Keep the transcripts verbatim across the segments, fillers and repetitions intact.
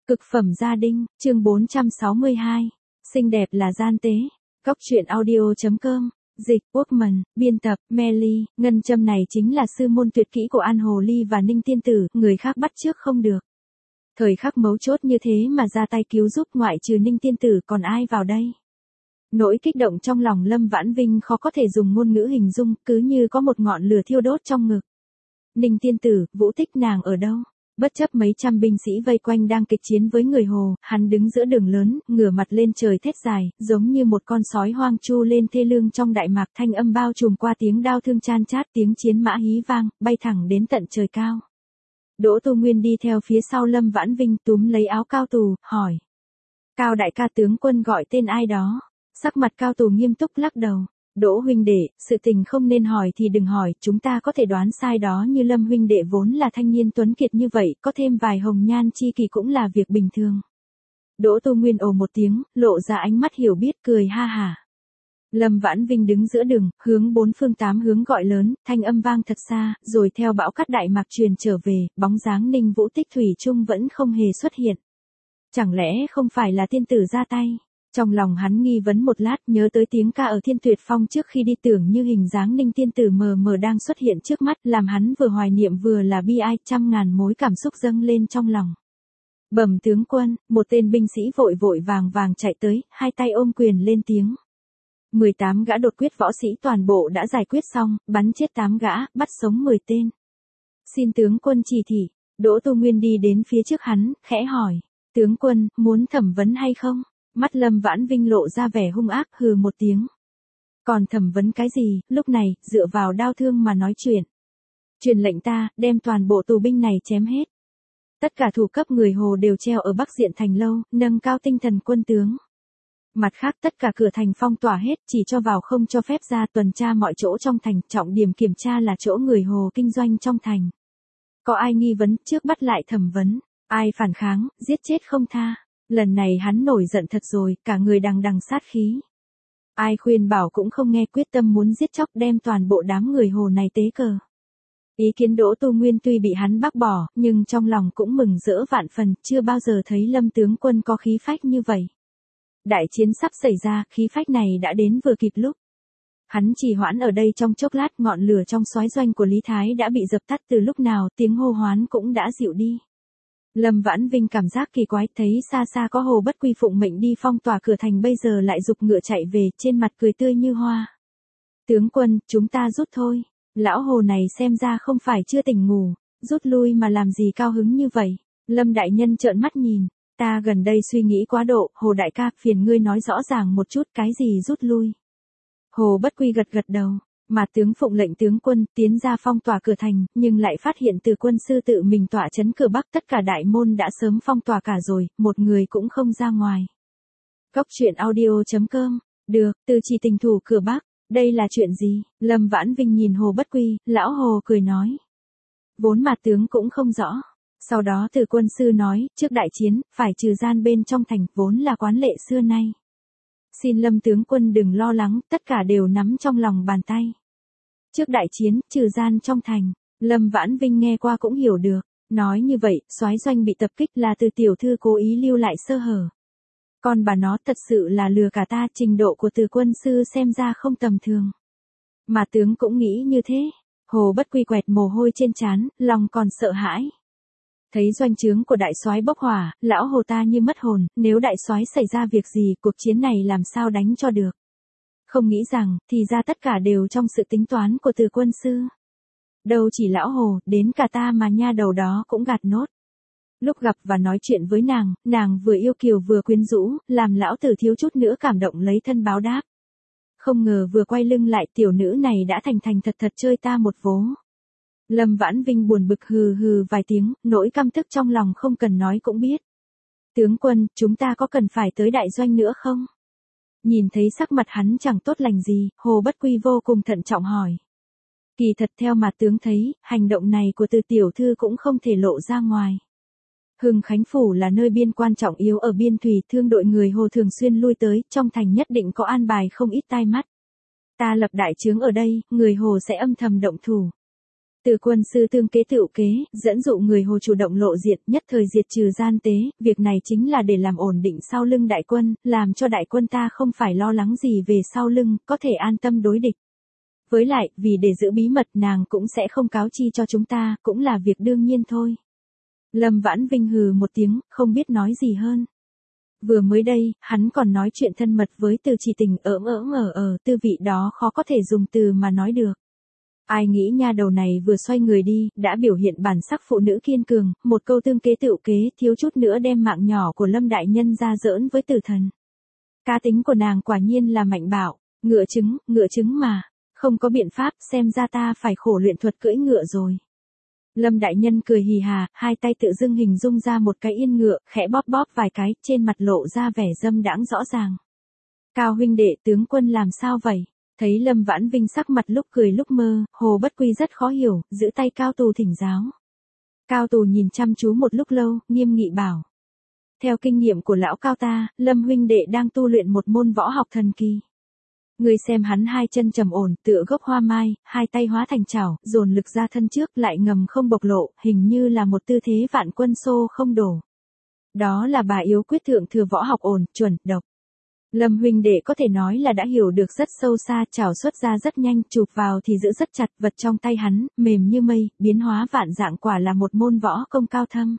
Cực phẩm gia đình, chương bốn trăm sáu mươi hai. Xinh đẹp là gian tế. Cóc truyện audio.com. Dịch, Workman, biên tập, Melly, ngân châm này chính là sư môn tuyệt kỹ của An Hồ Ly và Ninh Tiên Tử, người khác bắt chước không được. Thời khắc mấu chốt như thế mà ra tay cứu giúp, ngoại trừ Ninh Tiên Tử còn ai vào đây? Nỗi kích động trong lòng Lâm Vãn Vinh khó có thể dùng ngôn ngữ hình dung, cứ như có một ngọn lửa thiêu đốt trong ngực. Ninh Tiên Tử, Vũ Tích nàng ở đâu? Bất chấp mấy trăm binh sĩ vây quanh đang kịch chiến với người Hồ, hắn đứng giữa đường lớn, ngửa mặt lên trời thét dài, giống như một con sói hoang chu lên thê lương trong đại mạc, thanh âm bao trùm qua tiếng đao thương chan chát, tiếng chiến mã hí vang, bay thẳng đến tận trời cao. Đỗ Tu Nguyên đi theo phía sau Lâm Vãn Vinh, túm lấy áo Cao Tù, hỏi. Cao đại ca, tướng quân gọi tên ai đó? Sắc mặt Cao Tù nghiêm túc lắc đầu. Đỗ huynh đệ, sự tình không nên hỏi thì đừng hỏi, chúng ta có thể đoán sai đó, như Lâm huynh đệ vốn là thanh niên tuấn kiệt như vậy, có thêm vài hồng nhan chi kỳ cũng là việc bình thường. Đỗ Tu Nguyên ồ một tiếng, lộ ra ánh mắt hiểu biết, cười ha hả. Lâm Vãn Vinh đứng giữa đường, hướng bốn phương tám hướng gọi lớn, thanh âm vang thật xa, rồi theo bão cát đại mạc truyền trở về, bóng dáng Ninh Vũ Tích thủy chung vẫn không hề xuất hiện. Chẳng lẽ không phải là tiên tử ra tay? Trong lòng hắn nghi vấn một lát, nhớ tới tiếng ca ở Thiên Tuyệt Phong trước khi đi, tưởng như hình dáng Ninh Tiên Tử mờ mờ đang xuất hiện trước mắt, làm hắn vừa hoài niệm vừa là bi ai, trăm ngàn mối cảm xúc dâng lên trong lòng. Bẩm tướng quân, một tên binh sĩ vội vội vàng vàng chạy tới, hai tay ôm quyền lên tiếng. mười tám gã đột quyết võ sĩ toàn bộ đã giải quyết xong, bắn chết tám gã, bắt sống mười tên. Xin tướng quân chỉ thị. Đỗ Tu Nguyên đi đến phía trước hắn, khẽ hỏi. Tướng quân, muốn thẩm vấn hay không? Mắt Lâm Vãn Vinh lộ ra vẻ hung ác, hừ một tiếng. Còn thẩm vấn cái gì, lúc này, dựa vào đao thương mà nói chuyện. Truyền lệnh ta, đem toàn bộ tù binh này chém hết. Tất cả thủ cấp người Hồ đều treo ở Bắc Diện thành lâu, nâng cao tinh thần quân tướng. Mặt khác tất cả cửa thành phong tỏa hết, chỉ cho vào không cho phép ra, tuần tra mọi chỗ trong thành, trọng điểm kiểm tra là chỗ người Hồ kinh doanh trong thành. Có ai nghi vấn, trước bắt lại thẩm vấn, ai phản kháng, giết chết không tha. Lần này hắn nổi giận thật rồi, cả người đằng đằng sát khí. Ai khuyên bảo cũng không nghe, quyết tâm muốn giết chóc, đem toàn bộ đám người Hồ này tế cờ. Ý kiến Đỗ Tu Nguyên tuy bị hắn bác bỏ, nhưng trong lòng cũng mừng rỡ vạn phần, chưa bao giờ thấy Lâm tướng quân có khí phách như vậy. Đại chiến sắp xảy ra, khí phách này đã đến vừa kịp lúc. Hắn trì hoãn ở đây trong chốc lát, ngọn lửa trong soái doanh của Lý Thái đã bị dập tắt từ lúc nào, tiếng hô hoán cũng đã dịu đi. Lâm Vãn Vinh cảm giác kỳ quái, thấy xa xa có Hồ Bất Quy phụng mệnh đi phong tỏa cửa thành, bây giờ lại giục ngựa chạy về, trên mặt cười tươi như hoa. Tướng quân, chúng ta rút thôi. Lão Hồ này xem ra không phải chưa tỉnh ngủ, rút lui mà làm gì cao hứng như vậy. Lâm đại nhân trợn mắt nhìn, ta gần đây suy nghĩ quá độ, Hồ đại ca, phiền ngươi nói rõ ràng một chút, cái gì rút lui. Hồ Bất Quy gật gật đầu. Mà tướng phụng lệnh tướng quân tiến ra phong tỏa cửa thành, nhưng lại phát hiện từ quân sư tự mình tỏa trấn cửa Bắc, tất cả đại môn đã sớm phong tỏa cả rồi, một người cũng không ra ngoài. Cóc truyện audio.com. Được, từ chỉ tình thủ cửa Bắc, đây là chuyện gì? Lâm Vãn Vinh nhìn Hồ Bất Quy, lão Hồ cười nói. Vốn mà tướng cũng không rõ. Sau đó từ quân sư nói, trước đại chiến, phải trừ gian bên trong thành, vốn là quán lệ xưa nay. Xin Lâm tướng quân đừng lo lắng, tất cả đều nắm trong lòng bàn tay. Trước đại chiến, trừ gian trong thành, Lâm Vãn Vinh nghe qua cũng hiểu được. Nói như vậy, soái doanh bị tập kích là từ tiểu thư cố ý lưu lại sơ hở. Còn bà nó thật sự là lừa cả ta, trình độ của từ quân sư xem ra không tầm thường. Mà tướng cũng nghĩ như thế. Hồ Bất Quy quẹt mồ hôi trên trán, lòng còn sợ hãi. Thấy doanh trướng của đại soái bốc hỏa, lão Hồ ta như mất hồn, nếu đại soái xảy ra việc gì, cuộc chiến này làm sao đánh cho được. Không nghĩ rằng, thì ra tất cả đều trong sự tính toán của từ quân sư. Đâu chỉ lão Hồ, đến cả ta mà nha đầu đó cũng gạt nốt. Lúc gặp và nói chuyện với nàng, nàng vừa yêu kiều vừa quyến rũ, làm lão tử thiếu chút nữa cảm động lấy thân báo đáp. Không ngờ vừa quay lưng lại, tiểu nữ này đã thành thành thật thật chơi ta một vố. Lâm Vãn Vinh buồn bực hừ hừ vài tiếng, nỗi căm tức trong lòng không cần nói cũng biết. Tướng quân, chúng ta có cần phải tới đại doanh nữa không? Nhìn thấy sắc mặt hắn chẳng tốt lành gì, Hồ Bất Quy vô cùng thận trọng hỏi. Kỳ thật theo mà tướng thấy, hành động này của từ tiểu thư cũng không thể lộ ra ngoài. Hưng Khánh Phủ là nơi biên quan trọng yếu ở biên thủy, thương đội người Hồ thường xuyên lui tới, trong thành nhất định có an bài không ít tai mắt. Ta lập đại trướng ở đây, người Hồ sẽ âm thầm động thủ. Từ quân sư tương kế tựu kế, dẫn dụ người Hồ chủ động lộ diện, nhất thời diệt trừ gian tế, việc này chính là để làm ổn định sau lưng đại quân, làm cho đại quân ta không phải lo lắng gì về sau lưng, có thể an tâm đối địch. Với lại, vì để giữ bí mật nàng cũng sẽ không cáo chi cho chúng ta, cũng là việc đương nhiên thôi. Lâm Vãn Vinh hừ một tiếng, không biết nói gì hơn. Vừa mới đây, hắn còn nói chuyện thân mật với Từ Chỉ Tình, ỡm ỡm ở ở, tư vị đó khó có thể dùng từ mà nói được. Ai nghĩ nha đầu này vừa xoay người đi, đã biểu hiện bản sắc phụ nữ kiên cường, một câu tương kế tựu kế, thiếu chút nữa đem mạng nhỏ của Lâm đại nhân ra giỡn với tử thần. Cá tính của nàng quả nhiên là mạnh bạo, ngựa trứng, ngựa trứng mà, không có biện pháp, xem ra ta phải khổ luyện thuật cưỡi ngựa rồi. Lâm đại nhân cười hì hà, hai tay tự dưng hình dung ra một cái yên ngựa, khẽ bóp bóp vài cái, trên mặt lộ ra vẻ dâm đãng rõ ràng. Cao huynh đệ, tướng quân làm sao vậy? Thấy Lâm Vãn Vinh sắc mặt lúc cười lúc mơ, Hồ Bất Quy rất khó hiểu, giữ tay Cao Tù thỉnh giáo. Cao Tù nhìn chăm chú một lúc lâu, nghiêm nghị bảo. Theo kinh nghiệm của lão Cao ta, Lâm huynh đệ đang tu luyện một môn võ học thần kỳ. Người xem hắn hai chân trầm ổn, tựa gốc hoa mai, hai tay hóa thành chảo, dồn lực ra thân trước lại ngầm không bộc lộ, hình như là một tư thế vạn quân xô không đổ. Đó là bà yếu quyết thượng thừa võ học ổn, chuẩn, độc. Lâm huynh đệ có thể nói là đã hiểu được rất sâu xa, chảo xuất ra rất nhanh, chụp vào thì giữ rất chặt, vật trong tay hắn, mềm như mây, biến hóa vạn dạng quả là một môn võ công cao thâm.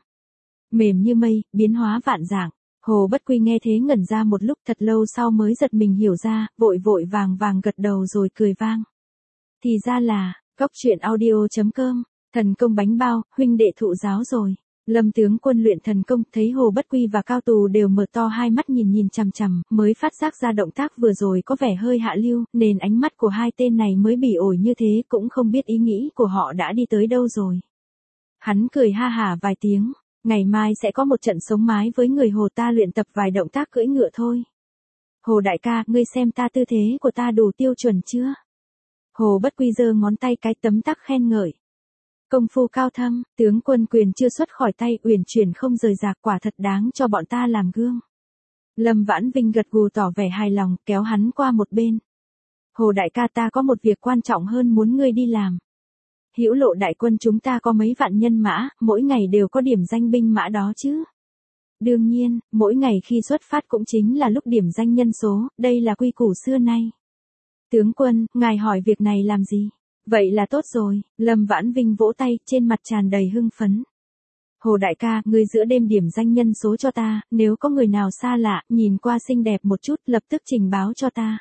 Mềm như mây, biến hóa vạn dạng. Hồ Bất Quy nghe thế ngẩn ra một lúc, thật lâu sau mới giật mình hiểu ra, vội vội vàng vàng gật đầu rồi cười vang. Thì ra là, cóc truyện audio chấm com, thần công bánh bao, huynh đệ thụ giáo rồi. Lâm tướng quân luyện thần công, thấy Hồ Bất Quy và Cao Tù đều mở to hai mắt nhìn nhìn chằm chằm, mới phát giác ra động tác vừa rồi có vẻ hơi hạ lưu, nên ánh mắt của hai tên này mới bỉ ổi như thế, cũng không biết ý nghĩ của họ đã đi tới đâu rồi. Hắn cười ha hả vài tiếng, ngày mai sẽ có một trận sống mái với người Hồ ta luyện tập vài động tác cưỡi ngựa thôi. Hồ đại ca, ngươi xem ta tư thế của ta đủ tiêu chuẩn chưa? Hồ Bất Quy giơ ngón tay cái tấm tắc khen ngợi. Công phu cao thâm, tướng quân quyền chưa xuất khỏi tay, uyển chuyển không rời rạc, quả thật đáng cho bọn ta làm gương. Lâm Vãn Vinh gật gù tỏ vẻ hài lòng, kéo hắn qua một bên. Hồ đại ca, ta có một việc quan trọng hơn muốn ngươi đi làm. Hữu Lộ đại quân chúng ta có mấy vạn nhân mã, mỗi ngày đều có điểm danh binh mã đó chứ. Đương nhiên, mỗi ngày khi xuất phát cũng chính là lúc điểm danh nhân số, đây là quy củ xưa nay. Tướng quân, ngài hỏi việc này làm gì? Vậy là tốt rồi, Lâm Vãn Vinh vỗ tay, trên mặt tràn đầy hưng phấn. Hồ đại ca, ngươi giữa đêm điểm danh nhân số cho ta, nếu có người nào xa lạ, nhìn qua xinh đẹp một chút, lập tức trình báo cho ta.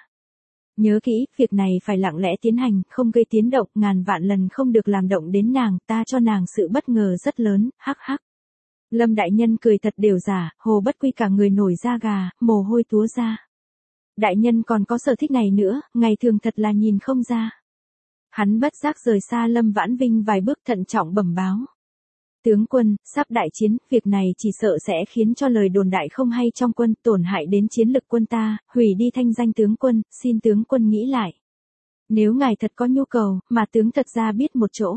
Nhớ kỹ, việc này phải lặng lẽ tiến hành, không gây tiếng động, ngàn vạn lần không được làm động đến nàng, ta cho nàng sự bất ngờ rất lớn, hắc hắc. Lâm đại nhân cười thật đều giả, Hồ Bất Quy cả người nổi da gà, mồ hôi túa ra. Đại nhân còn có sở thích này nữa, ngày thường thật là nhìn không ra. Hắn bất giác rời xa Lâm Vãn Vinh vài bước, thận trọng bẩm báo. Tướng quân, sắp đại chiến, việc này chỉ sợ sẽ khiến cho lời đồn đại không hay trong quân, tổn hại đến chiến lực quân ta, hủy đi thanh danh tướng quân, xin tướng quân nghĩ lại. Nếu ngài thật có nhu cầu, mà tướng thật ra biết một chỗ.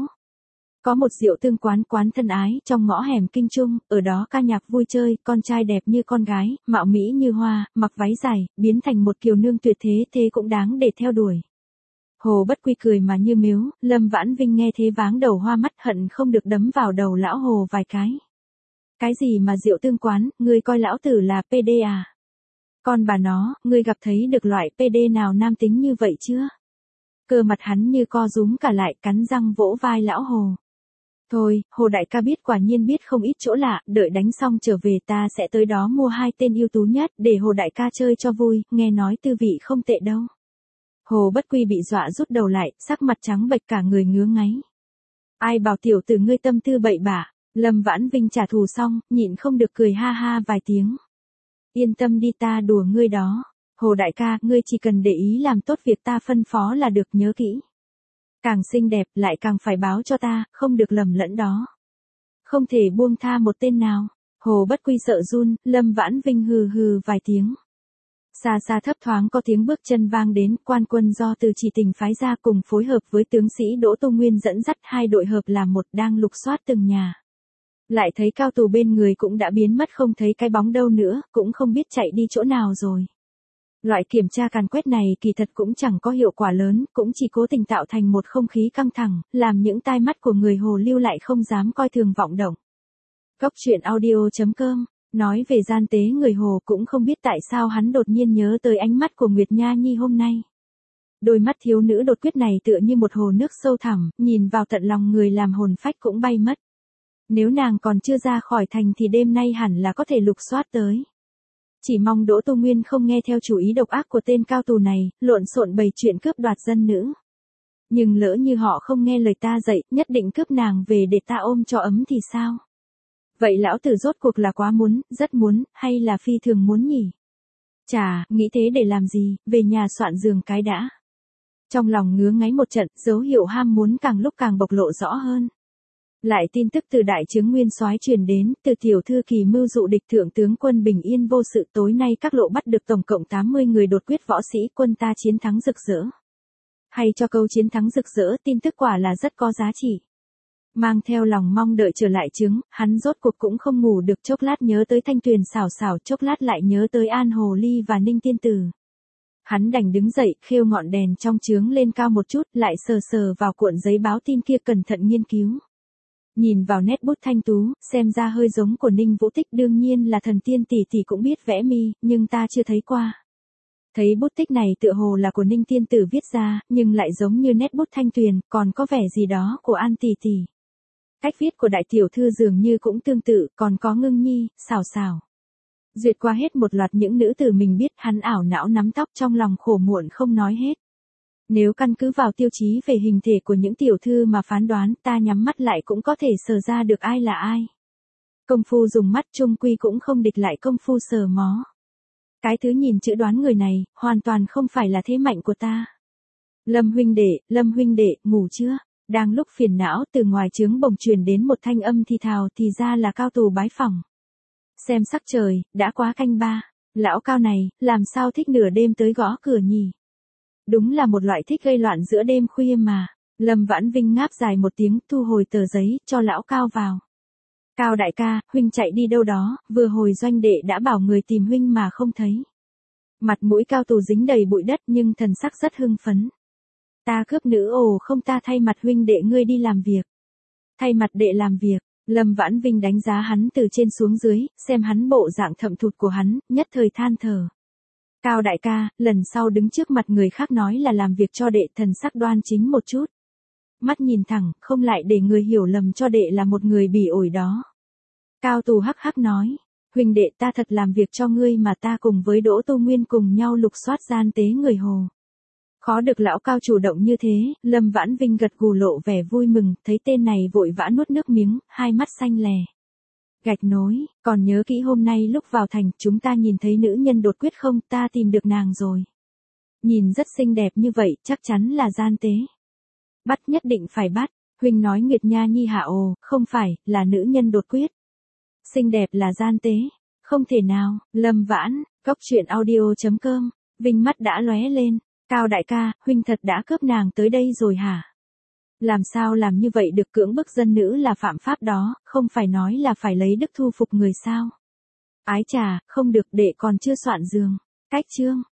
Có một rượu tương quán quán thân ái, trong ngõ hẻm Kinh Trung, ở đó ca nhạc vui chơi, con trai đẹp như con gái, mạo mỹ như hoa, mặc váy dài, biến thành một kiều nương tuyệt thế, thế cũng đáng để theo đuổi. Hồ Bất Quy cười mà như miếu, Lâm Vãn Vinh nghe thế váng đầu hoa mắt, hận không được đấm vào đầu lão Hồ vài cái. Cái gì mà rượu tương quán, ngươi coi lão tử là pê đê à? Con bà nó, ngươi gặp thấy được loại pê đê nào nam tính như vậy chưa? Cơ mặt hắn như co rúm cả lại, cắn răng vỗ vai lão Hồ. Thôi, Hồ đại ca biết quả nhiên biết không ít chỗ lạ, đợi đánh xong trở về ta sẽ tới đó mua hai tên ưu tú nhất, để Hồ đại ca chơi cho vui, nghe nói tư vị không tệ đâu. Hồ Bất Quy bị dọa rút đầu lại, sắc mặt trắng bệch cả người ngứa ngáy. Ai bảo tiểu tử ngươi tâm tư bậy bạ, Lâm Vãn Vinh trả thù xong, nhịn không được cười ha ha vài tiếng. Yên tâm đi, ta đùa ngươi đó. Hồ đại ca, ngươi chỉ cần để ý làm tốt việc ta phân phó là được, nhớ kỹ. Càng xinh đẹp lại càng phải báo cho ta, không được lầm lẫn đó. Không thể buông tha một tên nào. Hồ Bất Quy sợ run, Lâm Vãn Vinh hừ hừ vài tiếng. Xa xa thấp thoáng có tiếng bước chân vang đến, quan quân do Từ Chỉ Tình phái ra cùng phối hợp với tướng sĩ Đỗ Tô Nguyên dẫn dắt hai đội hợp làm một, đang lục soát từng nhà. Lại thấy Cao Tù bên người cũng đã biến mất không thấy cái bóng đâu nữa, cũng không biết chạy đi chỗ nào rồi. Loại kiểm tra càn quét này kỳ thật cũng chẳng có hiệu quả lớn, cũng chỉ cố tình tạo thành một không khí căng thẳng, làm những tai mắt của người hồ lưu lại không dám coi thường vọng động. Góc truyện audio chấm com nói về gian tế người hồ cũng không biết tại sao hắn đột nhiên nhớ tới ánh mắt của Nguyệt Nha Nhi hôm nay. Đôi mắt thiếu nữ đột quyết này tựa như một hồ nước sâu thẳm, nhìn vào tận lòng người làm hồn phách cũng bay mất. Nếu nàng còn chưa ra khỏi thành thì đêm nay hẳn là có thể lục soát tới. Chỉ mong Đỗ Tu Nguyên không nghe theo chủ ý độc ác của tên cao tù này, lộn xộn bày chuyện cướp đoạt dân nữ. Nhưng lỡ như họ không nghe lời ta dạy, nhất định cướp nàng về để ta ôm cho ấm thì sao? Vậy lão tử rốt cuộc là quá muốn, rất muốn, hay là phi thường muốn nhỉ? Chà, nghĩ thế để làm gì, về nhà soạn giường cái đã. Trong lòng ngứa ngáy một trận, dấu hiệu ham muốn càng lúc càng bộc lộ rõ hơn. Lại tin tức từ đại trướng Nguyên Soái truyền đến, từ tiểu thư kỳ mưu dụ địch thượng tướng quân bình yên vô sự, tối nay các lộ bắt được tổng cộng tám mươi người đột quyết võ sĩ, quân ta chiến thắng rực rỡ. Hay cho câu chiến thắng rực rỡ, tin tức quả là rất có giá trị. Mang theo lòng mong đợi trở lại trướng, hắn rốt cuộc cũng không ngủ được, chốc lát nhớ tới Thanh Tuyền xảo xảo, chốc lát lại nhớ tới An Hồ Ly và Ninh Tiên Tử. Hắn đành đứng dậy, khêu ngọn đèn trong trướng lên cao một chút, lại sờ sờ vào cuộn giấy báo tin kia cẩn thận nghiên cứu. Nhìn vào nét bút thanh tú, xem ra hơi giống của Ninh Vũ Tích, đương nhiên là thần tiên tỷ tỷ cũng biết vẽ mi, nhưng ta chưa thấy qua. Thấy bút tích này tựa hồ là của Ninh Tiên Tử viết ra, nhưng lại giống như nét bút Thanh Tuyền, còn có vẻ gì đó của An tỷ tỷ. Cách viết của đại tiểu thư dường như cũng tương tự, còn có Ngưng Nhi, xảo xảo. Duyệt qua hết một loạt những nữ tử mình biết, hắn ảo não nắm tóc, trong lòng khổ muộn không nói hết. Nếu căn cứ vào tiêu chí về hình thể của những tiểu thư mà phán đoán, ta nhắm mắt lại cũng có thể sờ ra được ai là ai. Công phu dùng mắt chung quy cũng không địch lại công phu sờ mó. Cái thứ nhìn chữ đoán người này, hoàn toàn không phải là thế mạnh của ta. Lâm huynh đệ, Lâm huynh đệ, ngủ chưa? Đang lúc phiền não, từ ngoài trướng bồng truyền đến một thanh âm thì thào, thì ra là Cao tù bái phỏng. Xem sắc trời, đã quá canh ba. Lão Cao này, làm sao thích nửa đêm tới gõ cửa nhỉ? Đúng là một loại thích gây loạn giữa đêm khuya mà. Lâm Vãn Vinh ngáp dài một tiếng, thu hồi tờ giấy, cho lão Cao vào. Cao đại ca, huynh chạy đi đâu đó, vừa hồi doanh đệ đã bảo người tìm huynh mà không thấy. Mặt mũi Cao tù dính đầy bụi đất nhưng thần sắc rất hưng phấn. Ta cướp nữ ồ không, ta thay mặt huynh đệ ngươi đi làm việc. Thay mặt đệ làm việc, Lâm Vãn Vinh đánh giá hắn từ trên xuống dưới, xem hắn bộ dạng thậm thụt của hắn, nhất thời than thở. Cao đại ca, lần sau đứng trước mặt người khác nói là làm việc cho đệ, thần sắc đoan chính một chút. Mắt nhìn thẳng, không lại để người hiểu lầm cho đệ là một người bỉ ổi đó. Cao tù hắc hắc nói, huynh đệ ta thật làm việc cho ngươi mà, ta cùng với Đỗ Tu Nguyên cùng nhau lục soát gian tế người hồ. Khó được lão Cao chủ động như thế, Lâm Vãn Vinh gật gù lộ vẻ vui mừng, thấy tên này vội vã nuốt nước miếng, hai mắt xanh lè. Gạch nối, còn nhớ kỹ hôm nay lúc vào thành, chúng ta nhìn thấy nữ nhân đột quyết không, ta tìm được nàng rồi. Nhìn rất xinh đẹp như vậy, chắc chắn là gian tế. Bắt, nhất định phải bắt, huynh nói Nguyệt Nha Nhi hả? Ồ, không phải, là nữ nhân đột quyết. Xinh đẹp là gian tế, không thể nào. Lâm Vãn, góc truyện audio chấm com, Vinh mắt đã lóe lên. Cao đại ca, huynh thật đã cướp nàng tới đây rồi hả? Làm sao làm như vậy được, cưỡng bức dân nữ là phạm pháp đó, không phải nói là phải lấy đức thu phục người sao? Ái chà, không được, đệ còn chưa soạn giường. Cách chương.